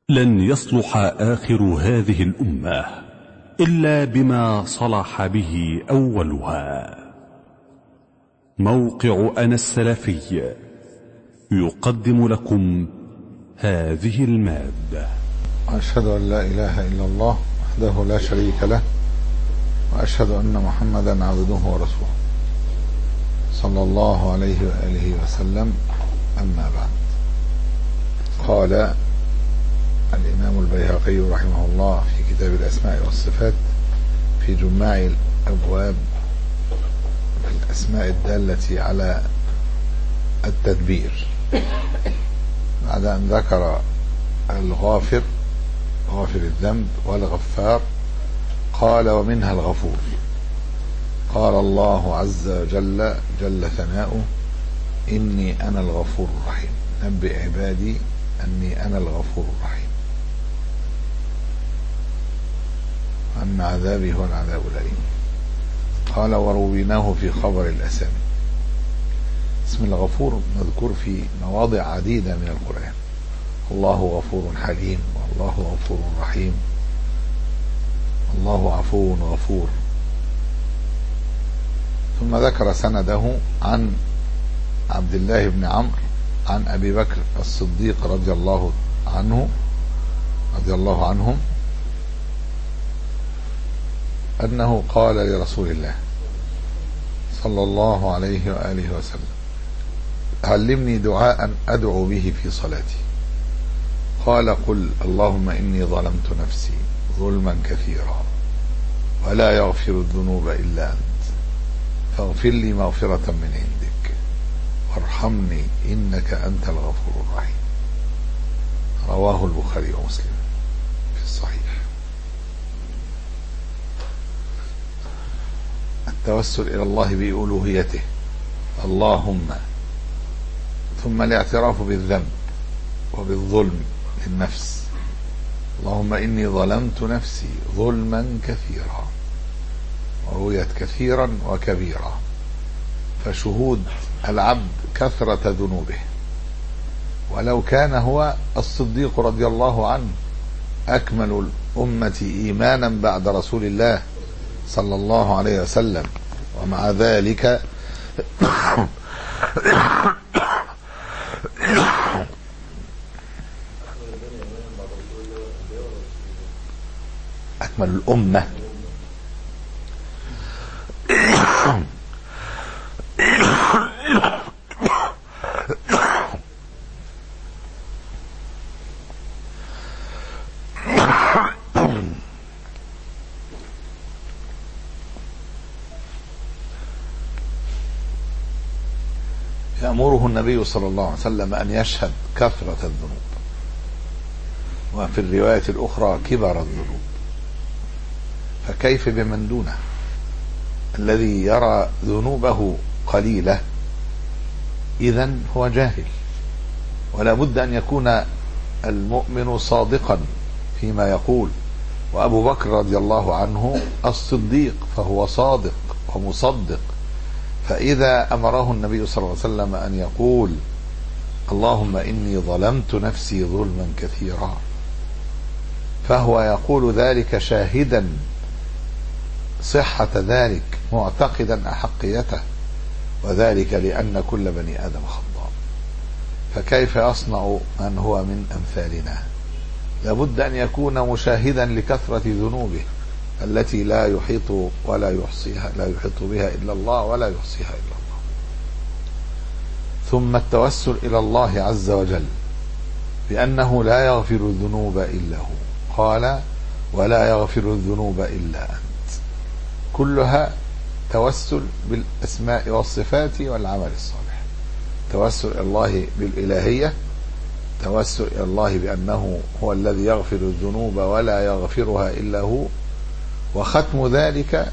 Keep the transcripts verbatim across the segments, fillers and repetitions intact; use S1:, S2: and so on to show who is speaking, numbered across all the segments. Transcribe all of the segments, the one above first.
S1: لن يصلح آخر هذه الأمة إلا بما صلح به أولها. موقع أنا السلفي يقدم لكم هذه المادة.
S2: أشهد أن لا إله إلا الله وحده لا شريك له، وأشهد أن محمدا عبده ورسوله صلى الله عليه وآله وسلم. أما بعد، قال الإمام البيهقي رحمه الله في كتاب الأسماء والصفات في جماع الأبواب الأسماء الدالة على التدبير، بعد أن ذكر الغافر غافر الذنب والغفار، قال ومنها الغفور. قال الله عز وجل جل ثناؤه: إني أنا الغفور الرحيم، نبئ عبادي أني أنا الغفور الرحيم، وأن عذابي هو العذاب الأليم. قال ورويناه في خبر الأسامي. اسم الغفور مذكور في مواضع عديدة من القرآن: الله غفور حليم، والله غفور رحيم، الله عفو غفور. ثم ذكر سنده عن عبد الله بن عمرو عن أبي بكر الصديق رضي الله عنه رضي الله عنهم أنه قال لرسول الله صلى الله عليه وآله وسلم: علمني دعاء أدعو به في صلاتي. قال: قل اللهم إني ظلمت نفسي ظلما كثيرا ولا يغفر الذنوب إلا أنت، فاغفر لي مغفرة من عندك وارحمني إنك أنت الغفور الرحيم. رواه البخاري ومسلم في الصحيح. التوسل إلى الله بألوهيته اللهم، ثم الاعتراف بالذنب وبالظلم للنفس: اللهم إني ظلمت نفسي ظلما كثيرا، ورويت كثيرا وكبيرا، فشهود العبد كثرة ذنوبه. ولو كان هو الصديق رضي الله عنه أكمل الأمة إيمانا بعد رسول الله صلى الله عليه وسلم، ومع ذلك أكمل الأمة يأمره النبي صلى الله عليه وسلم أن يشهد كثرة الذنوب، وفي الرواية الأخرى كبر الذنوب. فكيف بمن دونه الذي يرى ذنوبه قليلة؟ إذن هو جاهل. ولا بد أن يكون المؤمن صادقا فيما يقول. وأبو بكر رضي الله عنه الصديق، فهو صادق ومصدق. فإذا أمره النبي صلى الله عليه وسلم أن يقول اللهم إني ظلمت نفسي ظلما كثيرا، فهو يقول ذلك شاهدا صحة ذلك، معتقدا أحقيته، وذلك لأن كل بني آدم خطاء. فكيف يصنع من هو من أمثالنا؟ لابد أن يكون مشاهدا لكثرة ذنوبه التي لا يحيط ولا يحصيها لا يحيط بها إلا الله ولا يحصيها إلا الله. ثم التوسل إلى الله عز وجل بأنه لا يغفر الذنوب إلا هو. قال: ولا يغفر الذنوب إلا أنت. كلها توسل بالأسماء والصفات والعمل الصالح. توسل إلى الله بالإلهية، توسل إلى الله بأنه هو الذي يغفر الذنوب ولا يغفرها إلا هو، وختم ذلك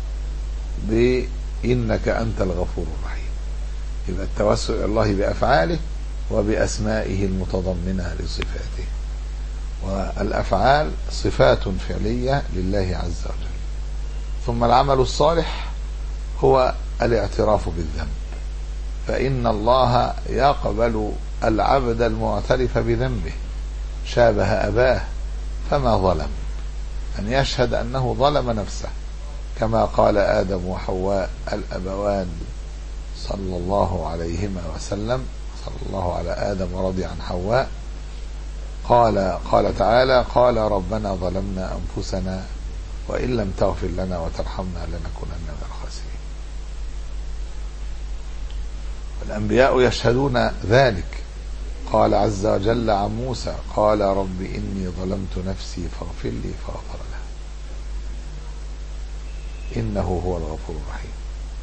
S2: بإنك أنت الغفور الرحيم. يبقى التوسل إلى الله بأفعاله وبأسمائه المتضمنة لصفاته. والأفعال صفات فعلية لله عز وجل. ثم العمل الصالح هو الاعتراف بالذنب، فإن الله يقبل العبد المعترف بذنبه شابه أباه فما ظلم، أن يشهد أنه ظلم نفسه، كما قال آدم وحواء الأبوان صلى الله عليهما وسلم، صلى الله على آدم ورضي عن حواء. قال قال تعالى: قال ربنا ظلمنا أنفسنا وإن لم تغفر لنا وترحمنا لنكونن من الخاسرين. والأنبياء يشهدون ذلك. قال عز وجل عن موسى: قال رب إني ظلمت نفسي فاغفر لي فغفر له إنه هو الغفور الرحيم.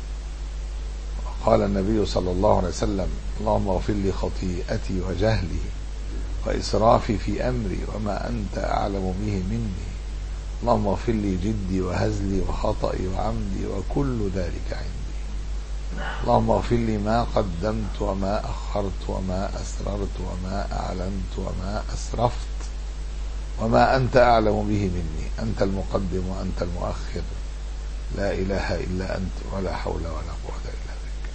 S2: قال النبي صلى الله عليه وسلم: اللهم اغفر لي خطيئتي وجهلي وإسرافي في أمري وما أنت أعلم به مني، اللهم اغفر لي جدي وهزلي وخطئي وعمدي وكل ذلك عندي، اللهم اغفر لي ما قدمت وما أخرت وما أسررت وما أعلنت وما أسرفت وما أنت أعلم به مني، أنت المقدم وأنت المؤخر، لا إله إلا أنت ولا حول ولا قوة إلا بك.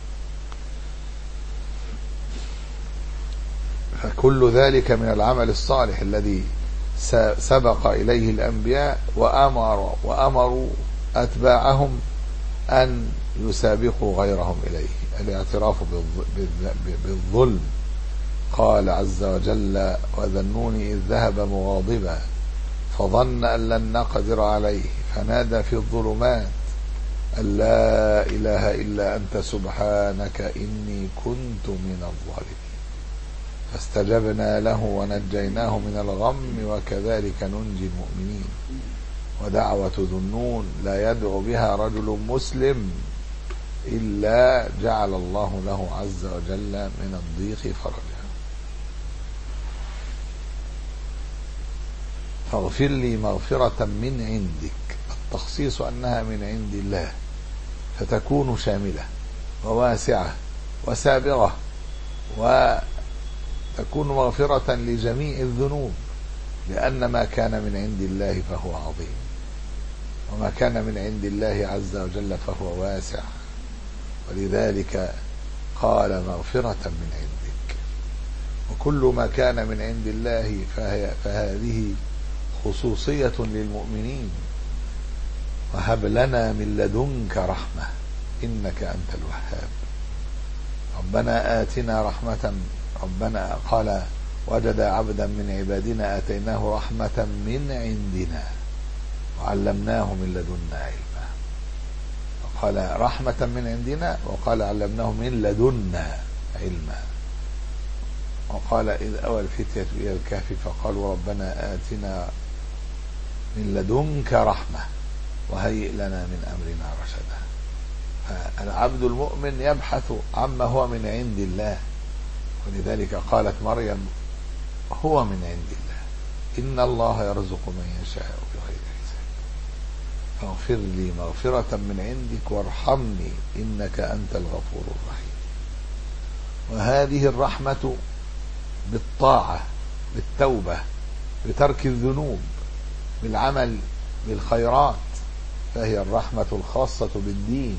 S2: فكل ذلك من العمل الصالح الذي سبق إليه الأنبياء وأمر وأمروا أتباعهم أن يسابقوا غيرهم إليه، الاعتراف بالظلم. قال عز وجل: وذنوني إذ ذهب مغاضبا فظن أن لن نقدر عليه فنادى في الظلمات أن لا إله إلا أنت سبحانك إني كنت من الظالمين، فاستجبنا له ونجيناه من الغم وكذلك ننجي المؤمنين. ودعوة ذنون لا يدعو بها رجل مسلم إلا جعل الله له عز وجل من الضيق فرجا. فاغفر لي مغفرة من عندك، التخصيص أنها من عند الله فتكون شاملة وواسعة وسابغة، وتكون مغفرة لجميع الذنوب، لأن ما كان من عند الله فهو عظيم، وما كان من عند الله عز وجل فهو واسع، ولذلك قال مغفرة من عندك. وكل ما كان من عند الله فهي فهذه خصوصية للمؤمنين. وهب لنا من لدنك رحمة إنك أنت الوهاب. ربنا آتنا رحمة، ربنا قال: وجد عبدا من عبادنا آتيناه رحمة من عندنا وعلمناه من لدنا علما. وقال رحمة من عندنا، وقال علمناه من لدنا علما. وقال: إذ أوى الفتية إلى الكهف فقالوا ربنا آتنا من لدنك رحمة وهيئ لنا من أمرنا رشدا. فالعبد المؤمن يبحث عما هو من عند الله، ولذلك قالت مريم: هو من عند الله إن الله يرزق من يشاء بغير حساب، فاغفر لي مغفرة من عندك وارحمني إنك أنت الغفور الرحيم. وهذه الرحمة بالطاعة، بالتوبة، بترك الذنوب، بالعمل بالخيرات، فهي الرحمة الخاصة بالدين.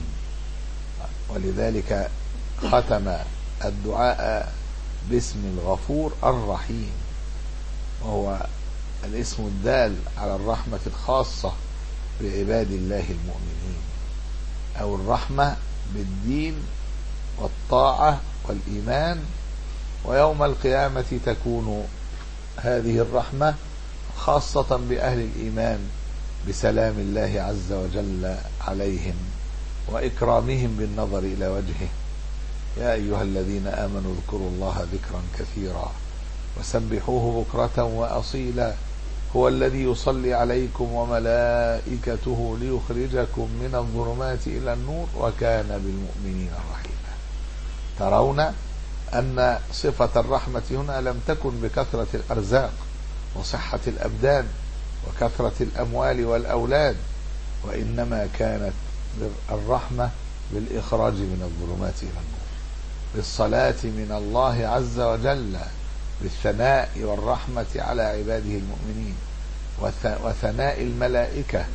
S2: ولذلك ختم الدعاء باسم الغفور الرحيم، وهو الاسم الدال على الرحمة الخاصة بعباد الله المؤمنين، أو الرحمة بالدين والطاعة والإيمان. ويوم القيامة تكون هذه الرحمة خاصة بأهل الإيمان بسلام الله عز وجل عليهم وإكرامهم بالنظر إلى وجهه. يا أيها الذين آمنوا اذكروا الله ذكرا كثيرا وسبحوه بكرة وأصيلا، هو الذي يصلي عليكم وملائكته ليخرجكم من الظلمات إلى النور وكان بالمؤمنين رحيما. ترون أن صفة الرحمة هنا لم تكن بكثرة الأرزاق وصحة الأبدان وكثرة الأموال والأولاد، وإنما كانت الرحمة بالإخراج من الظلمات إلى النور، بالصلاة من الله عز وجل، بالثناء والرحمة على عباده المؤمنين، وثناء الملائكة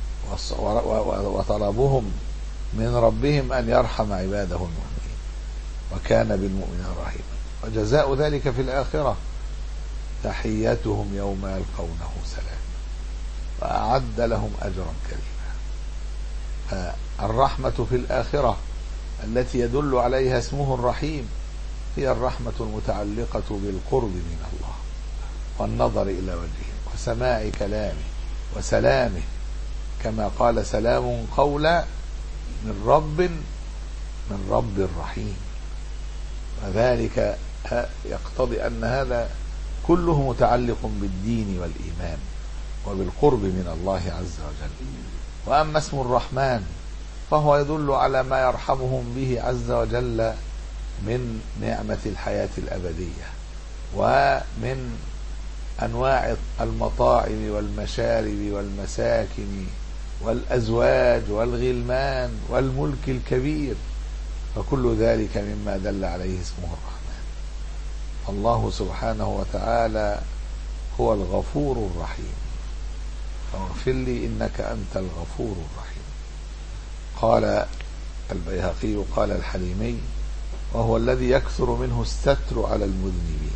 S2: وطلبهم من ربهم أن يرحم عباده المؤمنين، وكان بالمؤمنين رحيما. وجزاء ذلك في الآخرة تحيتهم يوم يلقونه سلام وأعد لهم أجرا كريما. فالرحمة في الآخرة التي يدل عليها اسمه الرحيم هي الرحمة المتعلقة بالقرب من الله والنظر إلى وجهه وسماع كلامه وسلامه، كما قال سلام قولا من رب من رب رحيم. وذلك يقتضي أن هذا كله متعلق بالدين والإيمان وبالقرب من الله عز وجل. وأما اسم الرحمن فهو يدل على ما يرحمهم به عز وجل من نعمة الحياة الأبدية ومن أنواع المطاعم والمشارب والمساكن والأزواج والغلمان والملك الكبير، فكل ذلك مما دل عليه اسمه الرحمن. الله سبحانه وتعالى هو الغفور الرحيم، فاغفر لي إنك أنت الغفور الرحيم. قال البيهقي قال الحليمي: وهو الذي يكثر منه الستر على المذنبين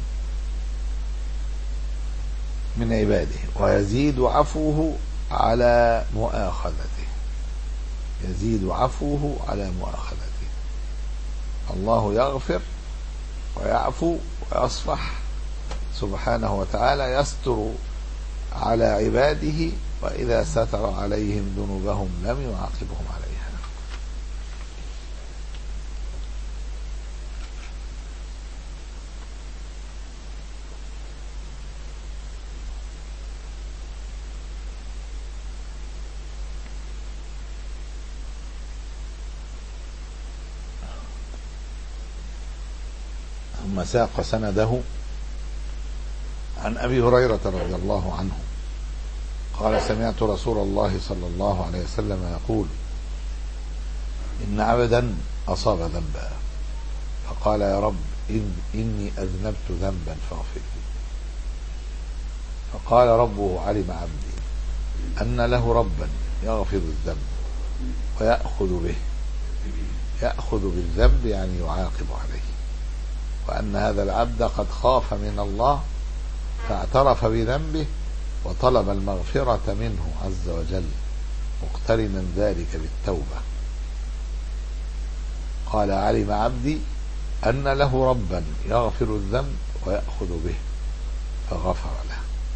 S2: من عباده ويزيد عفوه على مؤاخذته يزيد عفوه على مؤاخذته الله يغفر ويعفو ويصفح سبحانه وتعالى، يستر على عباده، وإذا ستر عليهم ذنوبهم لم يعاقبهم عليها. ثم ساق سنده عن أبي هريرة رضي الله عنه قال: سمعت رسول الله صلى الله عليه وسلم يقول: إن عبدا أصاب ذنبا فقال: يا رب إن إني أذنبت ذنبا فاغفر لي. فقال ربه: علم عبدي أن له ربا يغفر الذنب ويأخذ به يأخذ بالذنب يعني يعاقب عليه، وأن هذا العبد قد خاف من الله فاعترف بذنبه وطلب المغفرة منه عز وجل مقترنا ذلك بالتوبة. قال: علم عبدي أن له ربا يغفر الذنب ويأخذ به فغفر له.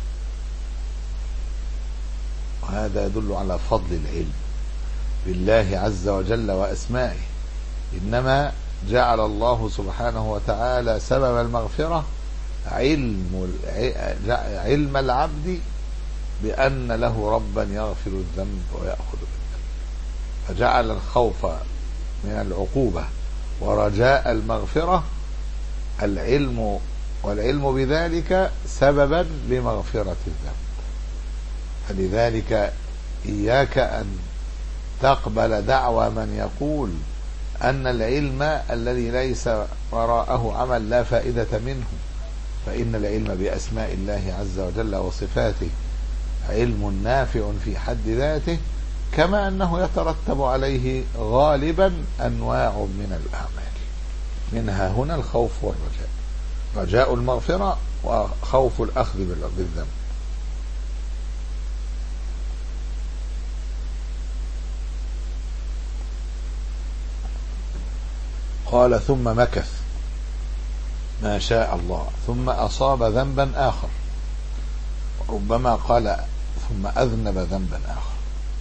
S2: وهذا يدل على فضل العلم بالله عز وجل وأسمائه. إنما جعل الله سبحانه وتعالى سبب المغفرة علم علم العبد بأن له ربا يغفر الذنب ويأخذ بالذنب، فجعل الخوف من العقوبة ورجاء المغفرة العلم، والعلم بذلك سببا لمغفرة الذنب. فلذلك إياك أن تقبل دعوى من يقول أن العلم الذي ليس وراءه عمل لا فائدة منه، فإن العلم بأسماء الله عز وجل وصفاته علم نافع في حد ذاته، كما أنه يترتب عليه غالبا أنواع من الأعمال، منها هنا الخوف والرجاء، رجاء المغفرة وخوف الأخذ بالذنب. قال: ثم مكث ما شاء الله ثم أصاب ذنبا آخر، ربما قال ثم أذنب ذنبا آخر.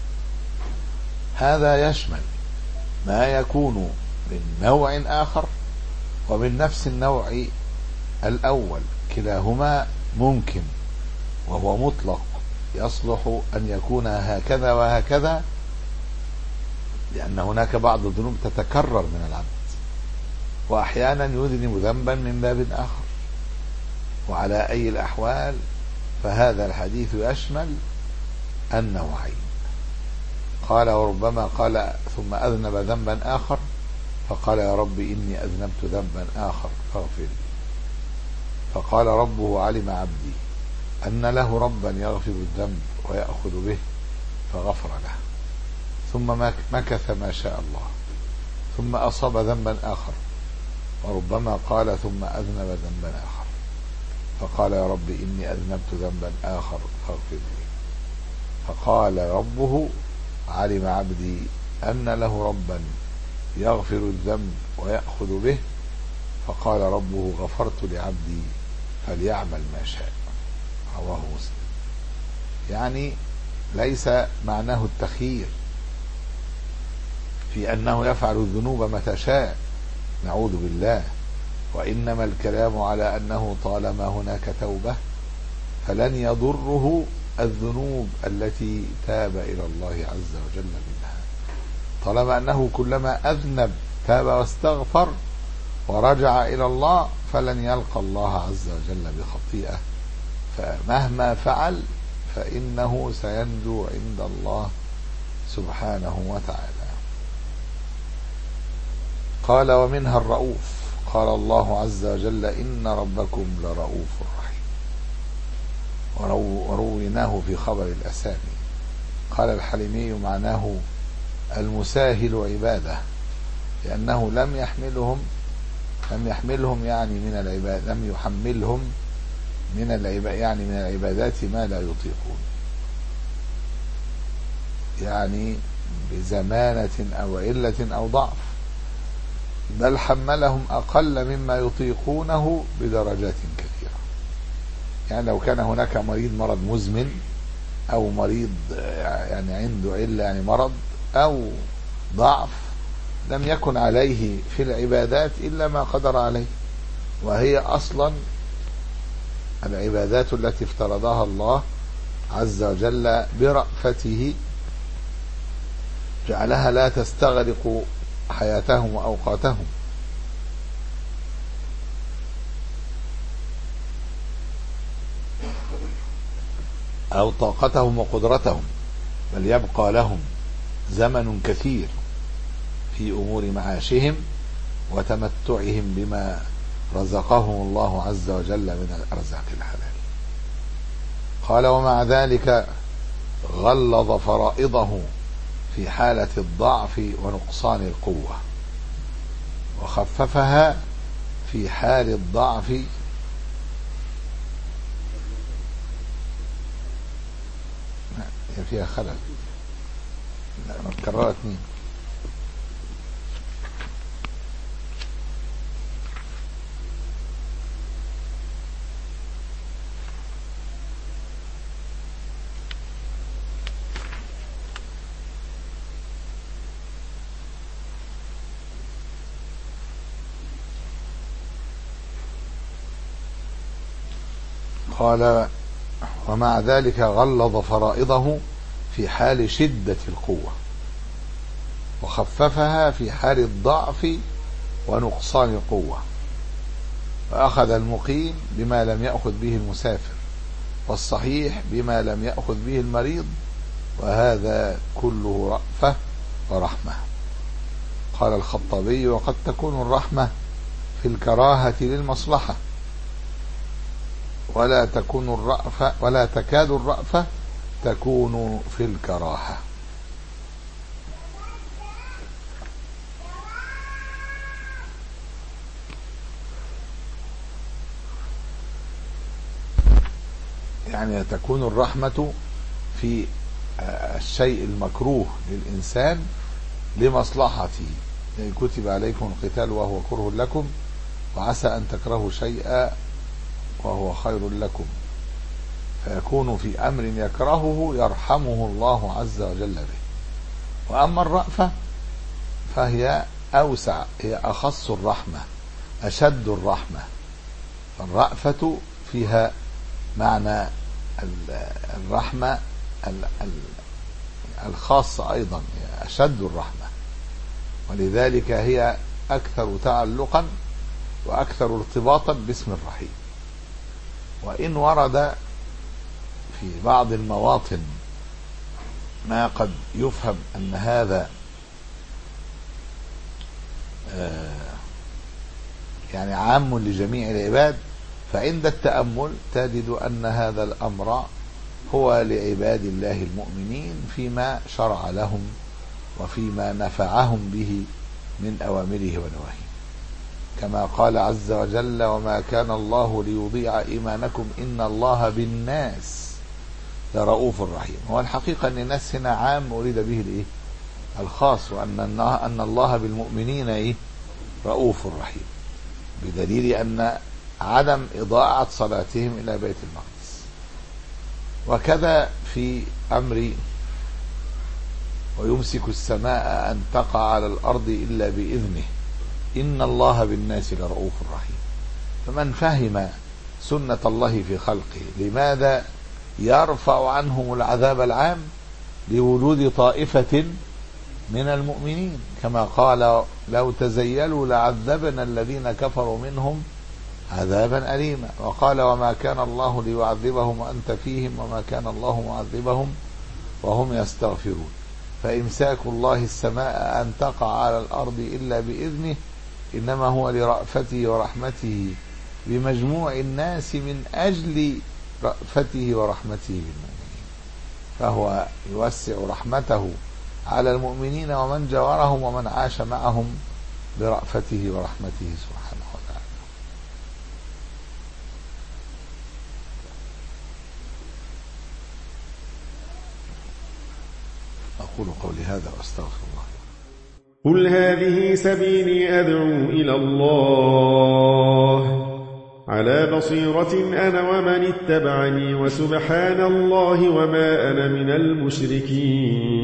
S2: هذا يشمل ما يكون من نوع آخر ومن نفس النوع الأول، كلاهما ممكن وهو مطلق، يصلح أن يكون هكذا وهكذا، لأن هناك بعض الذنوب تتكرر من العبد، وأحيانا يذنب ذنبا من باب آخر. وعلى أي الأحوال فهذا الحديث يشمل النوعين. قال: وربما قال ثم أذنب ذنبا آخر فقال: يا رب إني أذنبت ذنبا آخر فاغفر لي. فقال ربه: علم عبدي أن له ربا يغفر الذنب ويأخذ به فغفر له. ثم مكث ما شاء الله ثم أصاب ذنبا آخر، وربما قال ثم أذنب ذنبا آخر. فقال يا رب إني أذنبت ذنبا آخر فاغفر لي. فقال ربه علم عبدي أن له ربا يغفر الذنب ويأخذ به. فقال ربه غفرت لعبدي فليعمل ما شاء. رواه مسلم. يعني ليس معناه التخيير في أنه يفعل الذنوب متى شاء، نعوذ بالله، وإنما الكلام على أنه طالما هناك توبة فلن يضره الذنوب التي تاب إلى الله عز وجل منها، طالما أنه كلما أذنب تاب واستغفر ورجع إلى الله فلن يلقى الله عز وجل بخطيئة، فمهما فعل فإنه سينجو عند الله سبحانه وتعالى. قال ومنها الرؤوف. قال الله عز وجل إن ربكم لرؤوف رحيم، ورويناه في خبر الأسامي. قال الحليمي معناه المساهل عباده، لأنه لم يحملهم لم يحملهم يعني من العباد لم يحملهم من العباد يعني من العبادات ما لا يطيقون، يعني بزمانة أو علة أو ضعف، بل حملهم أقل مما يطيقونه بدرجات كثيرة. يعني لو كان هناك مريض مرض مزمن أو مريض يعني عنده علة يعني مرض أو ضعف لم يكن عليه في العبادات إلا ما قدر عليه، وهي أصلا العبادات التي افترضها الله عز وجل برأفته جعلها لا تستغرق حياتهم وأوقاتهم، أو طاقتهم وقدرتهم، بل يبقى لهم زمن كثير في أمور معاشهم وتمتعهم بما رزقهم الله عز وجل من الأرزاق الحلال. قال ومع ذلك غلظ فرائضه في حالة الضعف ونقصان القوة، وخففها في حال الضعف فيها خلل متكررة اثنين. قال ومع ذلك غلظ فرائضه في حال شدة القوة، وخففها في حال الضعف ونقصان القوة، وأخذ المقيم بما لم يأخذ به المسافر، والصحيح بما لم يأخذ به المريض، وهذا كله رأفة ورحمة. قال الخطابي وقد تكون الرحمة في الكراهة للمصلحة، ولا تكون الرأفة ولا تكاد الرأفة تكون في الكراهة. يعني تكون الرحمة في الشيء المكروه للإنسان لمصلحته، يعني كتب عليكم القتال وهو كره لكم وعسى أن تكرهوا شيئا وهو خير لكم، فيكون في أمر يكرهه يرحمه الله عز وجل به. وأما الرأفة فهي أوسع، هي أخص الرحمة، أشد الرحمة. فالرأفة فيها معنى الرحمة الخاصة أيضا، أشد الرحمة، ولذلك هي أكثر تعلقا وأكثر ارتباطا باسم الرحيم. وإن ورد في بعض المواطن ما قد يفهم أن هذا يعني عام لجميع العباد، فعند التأمل تجد أن هذا الأمر هو لعباد الله المؤمنين فيما شرع لهم وفيما نفعهم به من أوامره ونواهيه. كما قال عز وجل: وما كان الله ليضيع إيمانكم إن الله بالناس لرؤوف رحيم. هو الحقيقة أن الناس هنا عام أريد به الإيه؟ الخاص، وأن أن الله بالمؤمنين إيه؟ رؤوف رحيم، بدليل أن عدم إضاعة صلاتهم إلى بيت المقدس. وكذا في أمر ويمسك السماء أن تقع على الأرض إلا بإذنه إن الله بالناس لرؤوف رحيم. فمن فهم سنة الله في خلقه لماذا يرفع عنهم العذاب العام؟ لوجود طائفة من المؤمنين، كما قال: لو تزيلوا لعذبنا الذين كفروا منهم عذابا أليما. وقال: وما كان الله ليعذبهم وأنت فيهم وما كان الله معذبهم وهم يستغفرون. فإمساك الله السماء أن تقع على الأرض إلا بإذنه إنما هو لرأفته ورحمته بمجموع الناس من أجل رأفته ورحمته بالمؤمنين، فهو يوسع رحمته على المؤمنين ومن جاورهم ومن عاش معهم برأفته ورحمته سبحانه وتعالى. أقول قولي هذا وأستغفر الله.
S3: قل هذه سبيلي أدعو إلى الله على بصيرة أنا ومن اتبعني وسبحان الله وما أنا من المشركين.